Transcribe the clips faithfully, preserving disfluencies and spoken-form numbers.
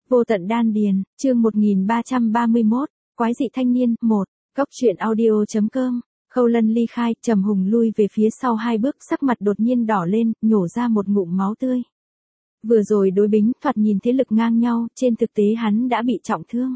Vô tận đan điền, chương một nghìn ba trăm ba mươi mốt, quái dị thanh niên, một, Cốc truyện audio chấm com. Khâu Lân ly khai, Trầm Hùng lui về phía sau hai bước, sắc mặt đột nhiên đỏ lên, nhổ ra một ngụm máu tươi. Vừa rồi đối bính, thoạt nhìn thế lực ngang nhau, trên thực tế hắn đã bị trọng thương.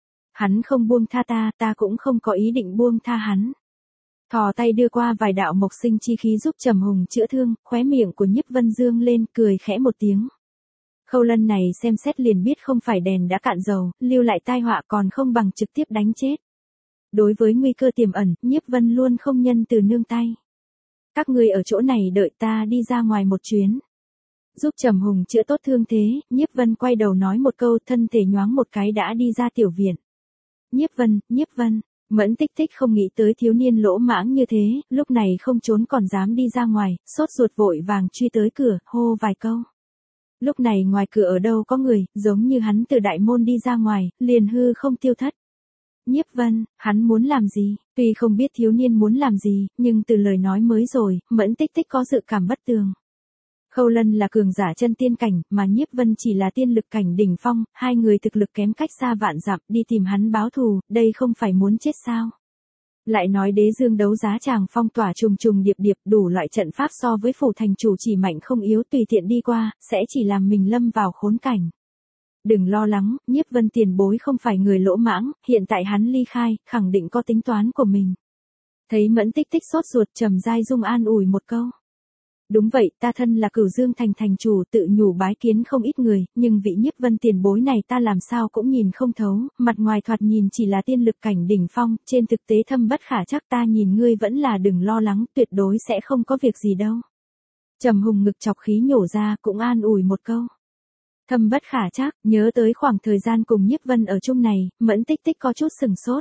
Hắn không buông tha ta, ta cũng không có ý định buông tha hắn. Thò tay đưa qua vài đạo mộc sinh chi khí giúp Trầm Hùng chữa thương, khóe miệng của Nhiếp Vân dương lên, cười khẽ một tiếng. Khâu Lân này xem xét liền biết không phải đèn đã cạn dầu, lưu lại tai họa còn không bằng trực tiếp đánh chết. Đối với nguy cơ tiềm ẩn, Nhiếp Vân luôn không nhân từ nương tay. Các ngươi ở chỗ này đợi ta đi ra ngoài một chuyến. Giúp Trầm Hùng chữa tốt thương thế, Nhiếp Vân quay đầu nói một câu, thân thể nhoáng một cái đã đi ra tiểu viện. Nhiếp Vân, Nhiếp Vân, Mẫn Tích Tích không nghĩ tới thiếu niên lỗ mãng như thế, lúc này không trốn còn dám đi ra ngoài, sốt ruột vội vàng truy tới cửa, hô vài câu. Lúc này ngoài cửa ở đâu có người, giống như hắn từ đại môn đi ra ngoài, liền hư không tiêu thất. Nhiếp Vân, hắn muốn làm gì? Tuy không biết thiếu niên muốn làm gì, nhưng từ lời nói mới rồi, Mẫn Tích Tích có dự cảm bất tường. Khâu Lân là cường giả chân tiên cảnh, mà Nhiếp Vân chỉ là tiên lực cảnh đỉnh phong, hai người thực lực kém cách xa vạn dặm, đi tìm hắn báo thù, đây không phải muốn chết sao? Lại nói Đế Dương đấu giá chàng phong tỏa trùng trùng điệp điệp, đủ loại trận pháp so với phủ thành chủ chỉ mạnh không yếu, tùy tiện đi qua, sẽ chỉ làm mình lâm vào khốn cảnh. Đừng lo lắng, Nhiếp Vân tiền bối không phải người lỗ mãng, hiện tại hắn ly khai, khẳng định có tính toán của mình. Thấy Mẫn Tích Tích sốt ruột, Trầm Giai Dung an ủi một câu. Đúng vậy, ta thân là Cửu Dương thành thành chủ, tự nhủ bái kiến không ít người, nhưng vị Nhiếp Vân tiền bối này ta làm sao cũng nhìn không thấu, mặt ngoài thoạt nhìn chỉ là tiên lực cảnh đỉnh phong, trên thực tế thâm bất khả trắc, ta nhìn ngươi vẫn là đừng lo lắng, tuyệt đối sẽ không có việc gì đâu. Trầm Hùng ngực chọc khí nhổ ra, cũng an ủi một câu. Thâm bất khả trắc, nhớ tới khoảng thời gian cùng Nhiếp Vân ở chung này, Mẫn Tích Tích có chút sừng sốt.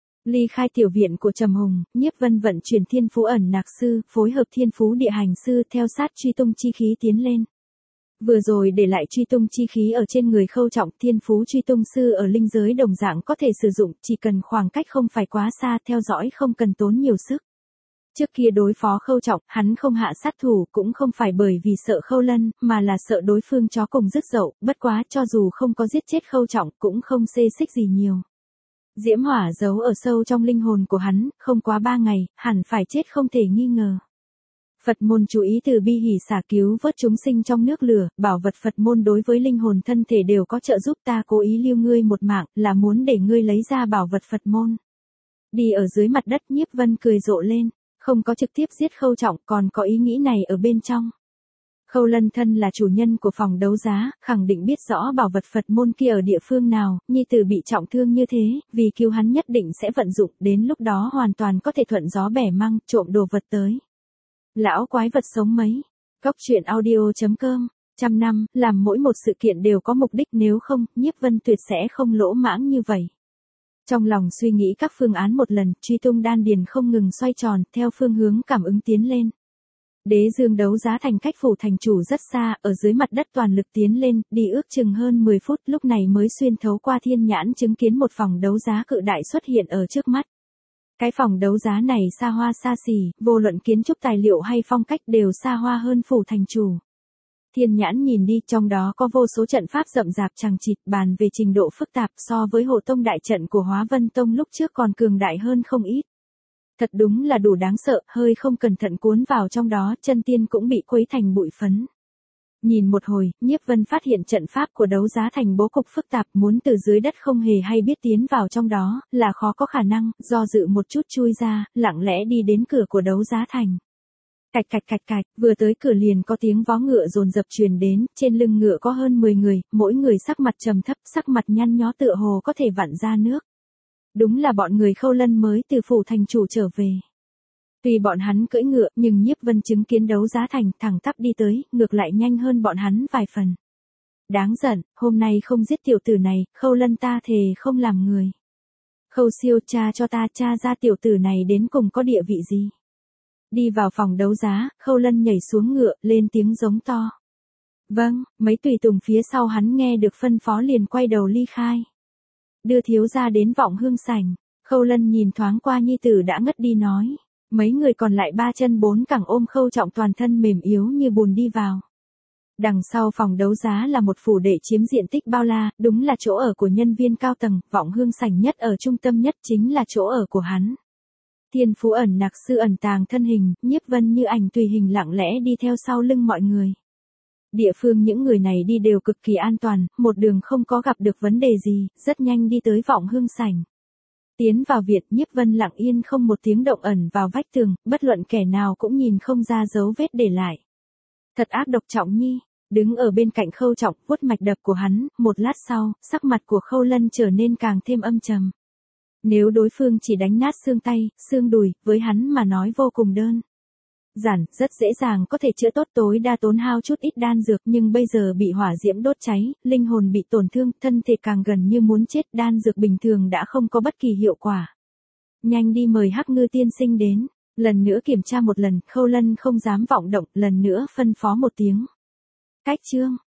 Ly khai tiểu viện của Trầm Hùng, Nhiếp Vân vận chuyển thiên phú ẩn nặc sư, phối hợp thiên phú địa hành sư theo sát truy tung chi khí tiến lên. Vừa rồi để lại truy tung chi khí ở trên người Khâu Trọng, thiên phú truy tung sư ở linh giới đồng dạng có thể sử dụng, chỉ cần khoảng cách không phải quá xa, theo dõi không cần tốn nhiều sức. Trước kia đối phó Khâu Trọng, hắn không hạ sát thủ cũng không phải bởi vì sợ Khâu Lân, mà là sợ đối phương chó cùng rứt dậu, bất quá cho dù không có giết chết Khâu Trọng cũng không xê xích gì nhiều. Diễm hỏa giấu ở sâu trong linh hồn của hắn, không quá ba ngày, hẳn phải chết không thể nghi ngờ. Phật môn chú ý từ bi hỷ xả cứu vớt chúng sinh trong nước lửa, bảo vật Phật môn đối với linh hồn thân thể đều có trợ giúp, ta cố ý lưu ngươi một mạng, là muốn để ngươi lấy ra bảo vật Phật môn. Đi ở dưới mặt đất, Nhiếp Vân cười rộ lên, không có trực tiếp giết Khâu Trọng, còn có ý nghĩ này ở bên trong. Khâu Lân thân là chủ nhân của phòng đấu giá, khẳng định biết rõ bảo vật Phật môn kia ở địa phương nào, nhi tử bị trọng thương như thế, vì cứu hắn nhất định sẽ vận dụng, đến lúc đó hoàn toàn có thể thuận gió bẻ măng, trộm đồ vật tới. Lão quái vật sống mấy. Cốc truyện audio chấm com. Trăm năm, làm mỗi một sự kiện đều có mục đích, nếu không, Nhiếp Vân tuyệt sẽ không lỗ mãng như vậy. Trong lòng suy nghĩ các phương án một lần, truy tung đan điền không ngừng xoay tròn, theo phương hướng cảm ứng tiến lên. Đế Dương đấu giá thành cách phủ thành chủ rất xa, ở dưới mặt đất toàn lực tiến lên, đi ước chừng hơn mười phút, lúc này mới xuyên thấu qua thiên nhãn chứng kiến một phòng đấu giá cự đại xuất hiện ở trước mắt. Cái phòng đấu giá này xa hoa xa xỉ, vô luận kiến trúc tài liệu hay phong cách đều xa hoa hơn phủ thành chủ. Thiên nhãn nhìn đi, trong đó có vô số trận pháp rậm rạp chằng chịt, bàn về trình độ phức tạp so với Hộ Tông đại trận của Hóa Vân Tông lúc trước còn cường đại hơn không ít. Thật đúng là đủ đáng sợ, hơi không cẩn thận cuốn vào trong đó, chân tiên cũng bị quấy thành bụi phấn. Nhìn một hồi, Nhiếp Vân phát hiện trận pháp của đấu giá thành bố cục phức tạp, muốn từ dưới đất không hề hay biết tiến vào trong đó, là khó có khả năng, do dự một chút chui ra, lặng lẽ đi đến cửa của đấu giá thành. Cạch cạch cạch cạch, vừa tới cửa liền có tiếng vó ngựa dồn dập truyền đến, trên lưng ngựa có hơn mười người, mỗi người sắc mặt trầm thấp, sắc mặt nhăn nhó tựa hồ có thể vặn ra nước. Đúng là bọn người Khâu Lân mới từ phủ thành chủ trở về. Tuy bọn hắn cưỡi ngựa, nhưng Nhiếp Vân chứng kiến đấu giá thành, thẳng tắp đi tới, ngược lại nhanh hơn bọn hắn vài phần. Đáng giận, hôm nay không giết tiểu tử này, Khâu Lân ta thề không làm người. Khâu siêu, tra cho ta tra ra tiểu tử này đến cùng có địa vị gì. Đi vào phòng đấu giá, Khâu Lân nhảy xuống ngựa, lên tiếng giống to. Vâng, mấy tùy tùng phía sau hắn nghe được phân phó liền quay đầu ly khai. Đưa thiếu gia đến vọng hương sảnh, Khâu Lân nhìn thoáng qua nhi tử đã ngất đi nói. Mấy người còn lại ba chân bốn cẳng ôm Khâu Trọng toàn thân mềm yếu như bùn đi vào. Đằng sau phòng đấu giá là một phủ đệ chiếm diện tích bao la, đúng là chỗ ở của nhân viên cao tầng, Vọng Hương sảnh nhất ở trung tâm nhất chính là chỗ ở của hắn. Thiên phú ẩn nặc sư ẩn tàng thân hình, Nhiếp Vân như ảnh tùy hình lặng lẽ đi theo sau lưng mọi người. Địa phương những người này đi đều cực kỳ an toàn, một đường không có gặp được vấn đề gì, rất nhanh đi tới Vọng Hương sảnh. Tiến vào viện, Nhiếp Vân lặng yên không một tiếng động ẩn vào vách tường, bất luận kẻ nào cũng nhìn không ra dấu vết để lại. Thật ác độc Trọng Nhi, đứng ở bên cạnh Khâu Trọng, vuốt mạch đập của hắn, một lát sau, sắc mặt của Khâu Lân trở nên càng thêm âm trầm. Nếu đối phương chỉ đánh nát xương tay, xương đùi, với hắn mà nói vô cùng đơn giản, rất dễ dàng có thể chữa tốt, tối đa tốn hao chút ít đan dược, nhưng bây giờ bị hỏa diễm đốt cháy, linh hồn bị tổn thương, thân thể càng gần như muốn chết, đan dược bình thường đã không có bất kỳ hiệu quả. Nhanh đi mời Hắc Ngư tiên sinh đến, lần nữa kiểm tra một lần, Khâu Lân không dám vọng động, lần nữa phân phó một tiếng. Cách chương